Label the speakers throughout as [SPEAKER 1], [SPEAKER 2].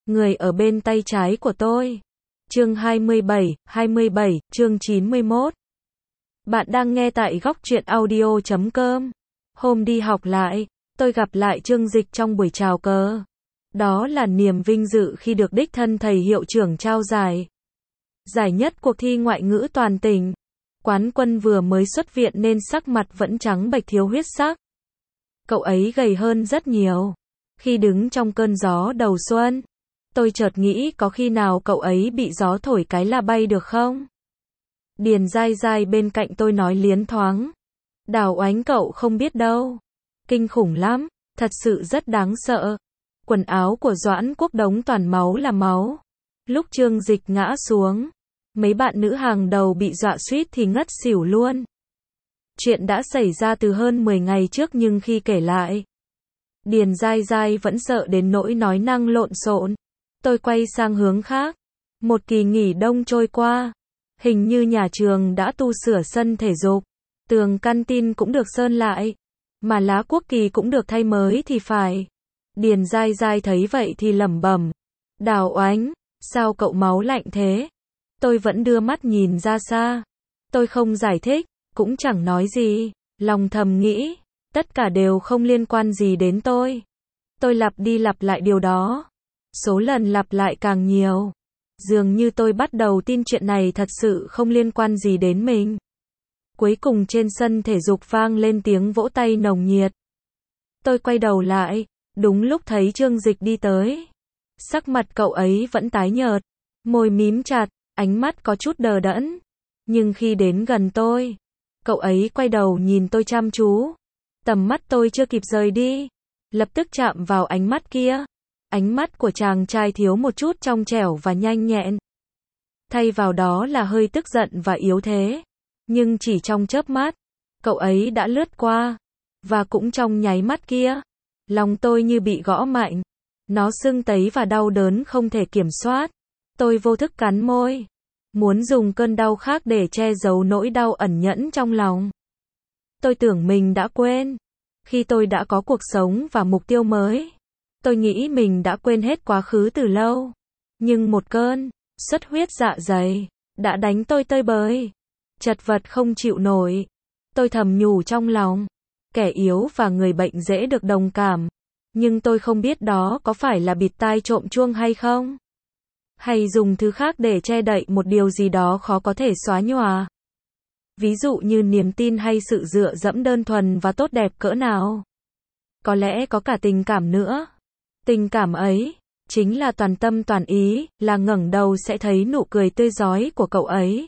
[SPEAKER 1] Người ở bên tay trái của tôi. Chương 27, chương 91. Bạn đang nghe tại góc truyện audio.com. Hôm đi học lại, tôi gặp lại Trương Dịch trong buổi chào cờ. Đó là niềm vinh dự khi được đích thân thầy hiệu trưởng trao giải. Giải nhất cuộc thi ngoại ngữ toàn tỉnh. Quán quân vừa mới xuất viện nên sắc mặt vẫn trắng bệch thiếu huyết sắc. Cậu ấy gầy hơn rất nhiều. Khi đứng trong cơn gió đầu xuân, tôi chợt nghĩ có khi nào cậu ấy bị gió thổi cái là bay được không? Điền dai dai bên cạnh tôi nói liến thoáng. Đào Oánh cậu không biết đâu. Kinh khủng lắm, thật sự rất đáng sợ. Quần áo của Doãn Quốc Đống toàn máu là máu. Lúc Trương Dịch ngã xuống, mấy bạn nữ hàng đầu bị dọa suýt thì ngất xỉu luôn. Chuyện đã xảy ra từ hơn 10 ngày trước nhưng khi kể lại, Điền dai dai vẫn sợ đến nỗi nói năng lộn xộn. Tôi quay sang hướng khác. Một kỳ nghỉ đông trôi qua. Hình như nhà trường đã tu sửa sân thể dục. Tường canteen cũng được sơn lại. Mà lá quốc kỳ cũng được thay mới thì phải. Điền dai dai thấy vậy thì lẩm bẩm. Đào Oánh, sao cậu máu lạnh thế? Tôi vẫn đưa mắt nhìn ra xa. Tôi không giải thích, cũng chẳng nói gì. Lòng thầm nghĩ, tất cả đều không liên quan gì đến tôi. Tôi lặp đi lặp lại điều đó. Số lần lặp lại càng nhiều. Dường như tôi bắt đầu tin chuyện này thật sự không liên quan gì đến mình. Cuối cùng trên sân thể dục vang lên tiếng vỗ tay nồng nhiệt. Tôi quay đầu lại, đúng lúc thấy Trương Dịch đi tới. Sắc mặt cậu ấy vẫn tái nhợt, môi mím chặt, ánh mắt có chút đờ đẫn. Nhưng khi đến gần tôi, cậu ấy quay đầu nhìn tôi chăm chú. Tầm mắt tôi chưa kịp rời đi, lập tức chạm vào ánh mắt kia. Ánh mắt của chàng trai thiếu một chút trong trẻo và nhanh nhẹn. Thay vào đó là hơi tức giận và yếu thế. Nhưng chỉ trong chớp mắt, cậu ấy đã lướt qua. Và cũng trong nháy mắt kia, lòng tôi như bị gõ mạnh. Nó sưng tấy và đau đớn không thể kiểm soát. Tôi vô thức cắn môi. Muốn dùng cơn đau khác để che giấu nỗi đau ẩn nhẫn trong lòng. Tôi tưởng mình đã quên. Khi tôi đã có cuộc sống và mục tiêu mới, tôi nghĩ mình đã quên hết quá khứ từ lâu. Nhưng một cơn xuất huyết dạ dày đã đánh tôi tơi bời. Chật vật không chịu nổi. Tôi thầm nhủ trong lòng. Kẻ yếu và người bệnh dễ được đồng cảm. Nhưng tôi không biết đó có phải là bịt tai trộm chuông hay không? Hay dùng thứ khác để che đậy một điều gì đó khó có thể xóa nhòa. Ví dụ như niềm tin hay sự dựa dẫm đơn thuần và tốt đẹp cỡ nào. Có lẽ có cả tình cảm nữa. Tình cảm ấy chính là toàn tâm toàn ý, là ngẩng đầu sẽ thấy nụ cười tươi rói của cậu ấy.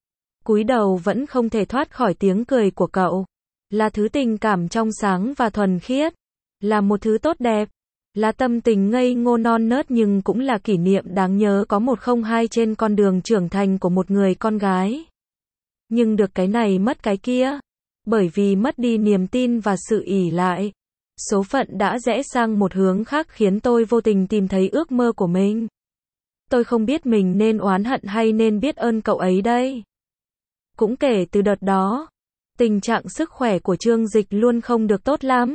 [SPEAKER 1] Cúi đầu vẫn không thể thoát khỏi tiếng cười của cậu. Là thứ tình cảm trong sáng và thuần khiết. Là một thứ tốt đẹp. Là tâm tình ngây ngô non nớt nhưng cũng là kỷ niệm đáng nhớ có 102 trên con đường trưởng thành của một người con gái. Nhưng được cái này mất cái kia. Bởi vì mất đi niềm tin và sự ỷ lại. Số phận đã rẽ sang một hướng khác khiến tôi vô tình tìm thấy ước mơ của mình. Tôi không biết mình nên oán hận hay nên biết ơn cậu ấy đây. Cũng kể từ đợt đó, tình trạng sức khỏe của Trương Dịch luôn không được tốt lắm.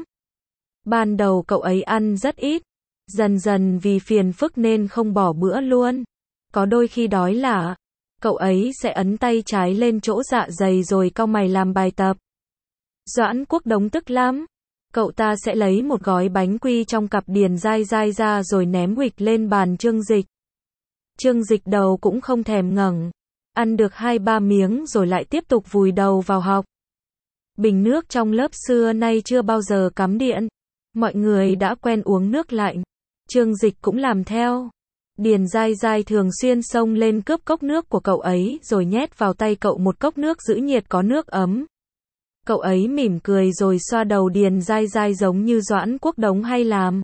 [SPEAKER 1] Ban đầu cậu ấy ăn rất ít, dần dần vì phiền phức nên không bỏ bữa luôn. Có đôi khi đói lả, cậu ấy sẽ ấn tay trái lên chỗ dạ dày rồi cau mày làm bài tập. Doãn Quốc Đống tức lắm. Cậu ta sẽ lấy một gói bánh quy trong cặp Điền dai dai ra rồi ném huỵch lên bàn Trương Dịch. Trương Dịch đầu cũng không thèm ngẩng. Ăn được 2-3 miếng rồi lại tiếp tục vùi đầu vào học. Bình nước trong lớp xưa nay chưa bao giờ cắm điện. Mọi người đã quen uống nước lạnh. Trương Dịch cũng làm theo. Điền dai dai thường xuyên xông lên cướp cốc nước của cậu ấy rồi nhét vào tay cậu một cốc nước giữ nhiệt có nước ấm. Cậu ấy mỉm cười rồi xoa đầu Điền dai dai giống như Doãn Quốc Đống hay làm.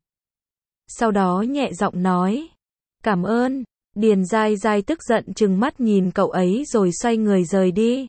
[SPEAKER 1] Sau đó nhẹ giọng nói. Cảm ơn. Điền dai dai tức giận trừng mắt nhìn cậu ấy rồi xoay người rời đi.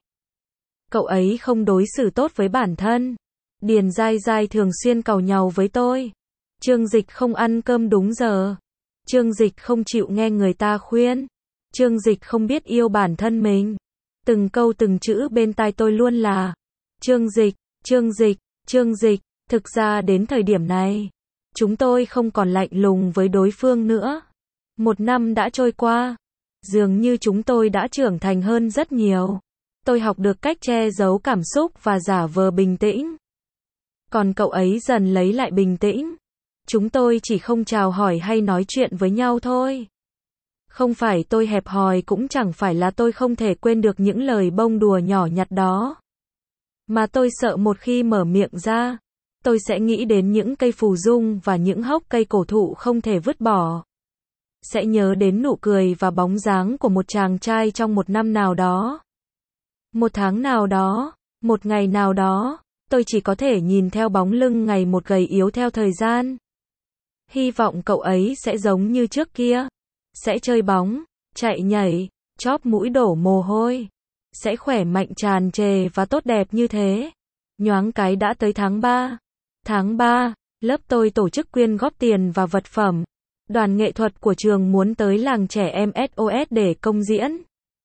[SPEAKER 1] Cậu ấy không đối xử tốt với bản thân. Điền dai dai thường xuyên càu nhàu với tôi. Trương Dịch không ăn cơm đúng giờ. Trương Dịch không chịu nghe người ta khuyên. Trương Dịch không biết yêu bản thân mình. Từng câu từng chữ bên tai tôi luôn là Trương Dịch, Trương Dịch, Trương Dịch. Thực ra đến thời điểm này, chúng tôi không còn lạnh lùng với đối phương nữa. 1 năm đã trôi qua. Dường như chúng tôi đã trưởng thành hơn rất nhiều. Tôi học được cách che giấu cảm xúc và giả vờ bình tĩnh. Còn cậu ấy dần lấy lại bình tĩnh. Chúng tôi chỉ không chào hỏi hay nói chuyện với nhau thôi. Không phải tôi hẹp hòi, cũng chẳng phải là tôi không thể quên được những lời bông đùa nhỏ nhặt đó. Mà tôi sợ một khi mở miệng ra, tôi sẽ nghĩ đến những cây phù dung và những hốc cây cổ thụ không thể vứt bỏ. Sẽ nhớ đến nụ cười và bóng dáng của một chàng trai trong một năm nào đó. Một tháng nào đó, một ngày nào đó, tôi chỉ có thể nhìn theo bóng lưng ngày một gầy yếu theo thời gian. Hy vọng cậu ấy sẽ giống như trước kia. Sẽ chơi bóng, chạy nhảy, chóp mũi đổ mồ hôi. Sẽ khỏe mạnh tràn trề và tốt đẹp như thế. Nhoáng cái đã tới tháng 3. Tháng 3, lớp tôi tổ chức quyên góp tiền và vật phẩm. Đoàn nghệ thuật của trường muốn tới làng trẻ em SOS để công diễn.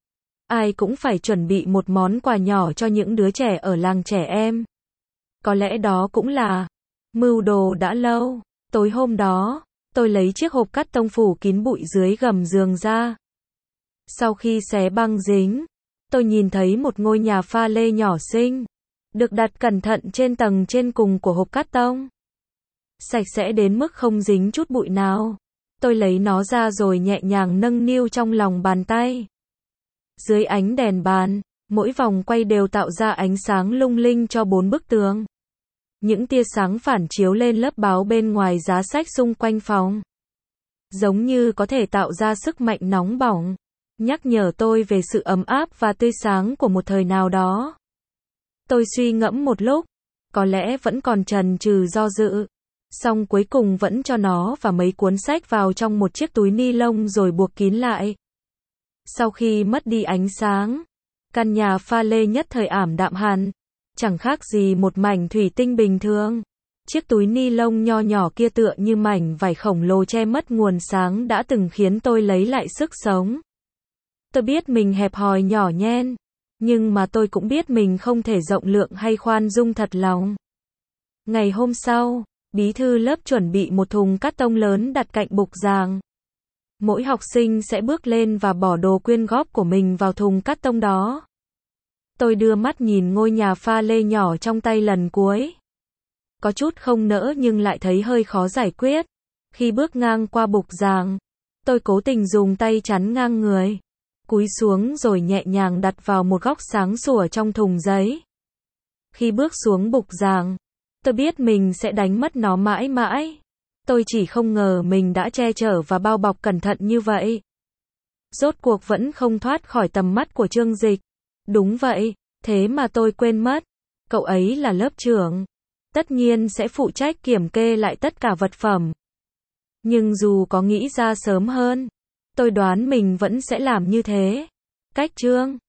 [SPEAKER 1] Ai cũng phải chuẩn bị một món quà nhỏ cho những đứa trẻ ở làng trẻ em. Có lẽ đó cũng là mưu đồ đã lâu. Tối hôm đó, tôi lấy chiếc hộp cắt tông phủ kín bụi dưới gầm giường ra. Sau khi xé băng dính, tôi nhìn thấy một ngôi nhà pha lê nhỏ xinh, được đặt cẩn thận trên tầng trên cùng của hộp cắt tông. Sạch sẽ đến mức không dính chút bụi nào. Tôi lấy nó ra rồi nhẹ nhàng nâng niu trong lòng bàn tay. Dưới ánh đèn bàn, mỗi vòng quay đều tạo ra ánh sáng lung linh cho 4 bức tường. Những tia sáng phản chiếu lên lớp báo bên ngoài giá sách xung quanh phòng. Giống như có thể tạo ra sức mạnh nóng bỏng, nhắc nhở tôi về sự ấm áp và tươi sáng của một thời nào đó. Tôi suy ngẫm một lúc, có lẽ vẫn còn chần chừ do dự. Xong cuối cùng vẫn cho nó và mấy cuốn sách vào trong một chiếc túi ni lông rồi buộc kín lại. Sau khi mất đi ánh sáng, căn nhà pha lê nhất thời ảm đạm hẳn, chẳng khác gì một mảnh thủy tinh bình thường. Chiếc túi ni lông nho nhỏ kia tựa như mảnh vải khổng lồ che mất nguồn sáng đã từng khiến tôi lấy lại sức sống. Tôi biết mình hẹp hòi nhỏ nhen, nhưng mà tôi cũng biết mình không thể rộng lượng hay khoan dung thật lòng. Ngày hôm sau, bí thư lớp chuẩn bị một thùng cát tông lớn đặt cạnh bục giảng. Mỗi học sinh sẽ bước lên và bỏ đồ quyên góp của mình vào thùng cát tông đó. Tôi đưa mắt nhìn ngôi nhà pha lê nhỏ trong tay lần cuối. Có chút không nỡ nhưng lại thấy hơi khó giải quyết. Khi bước ngang qua bục giảng, tôi cố tình dùng tay chắn ngang người, cúi xuống rồi nhẹ nhàng đặt vào một góc sáng sủa trong thùng giấy. Khi bước xuống bục giảng, tôi biết mình sẽ đánh mất nó mãi mãi. Tôi chỉ không ngờ mình đã che chở và bao bọc cẩn thận như vậy. Rốt cuộc vẫn không thoát khỏi tầm mắt của Trương Dịch. Đúng vậy, thế mà tôi quên mất. Cậu ấy là lớp trưởng. Tất nhiên sẽ phụ trách kiểm kê lại tất cả vật phẩm. Nhưng dù có nghĩ ra sớm hơn, tôi đoán mình vẫn sẽ làm như thế. Cách Trương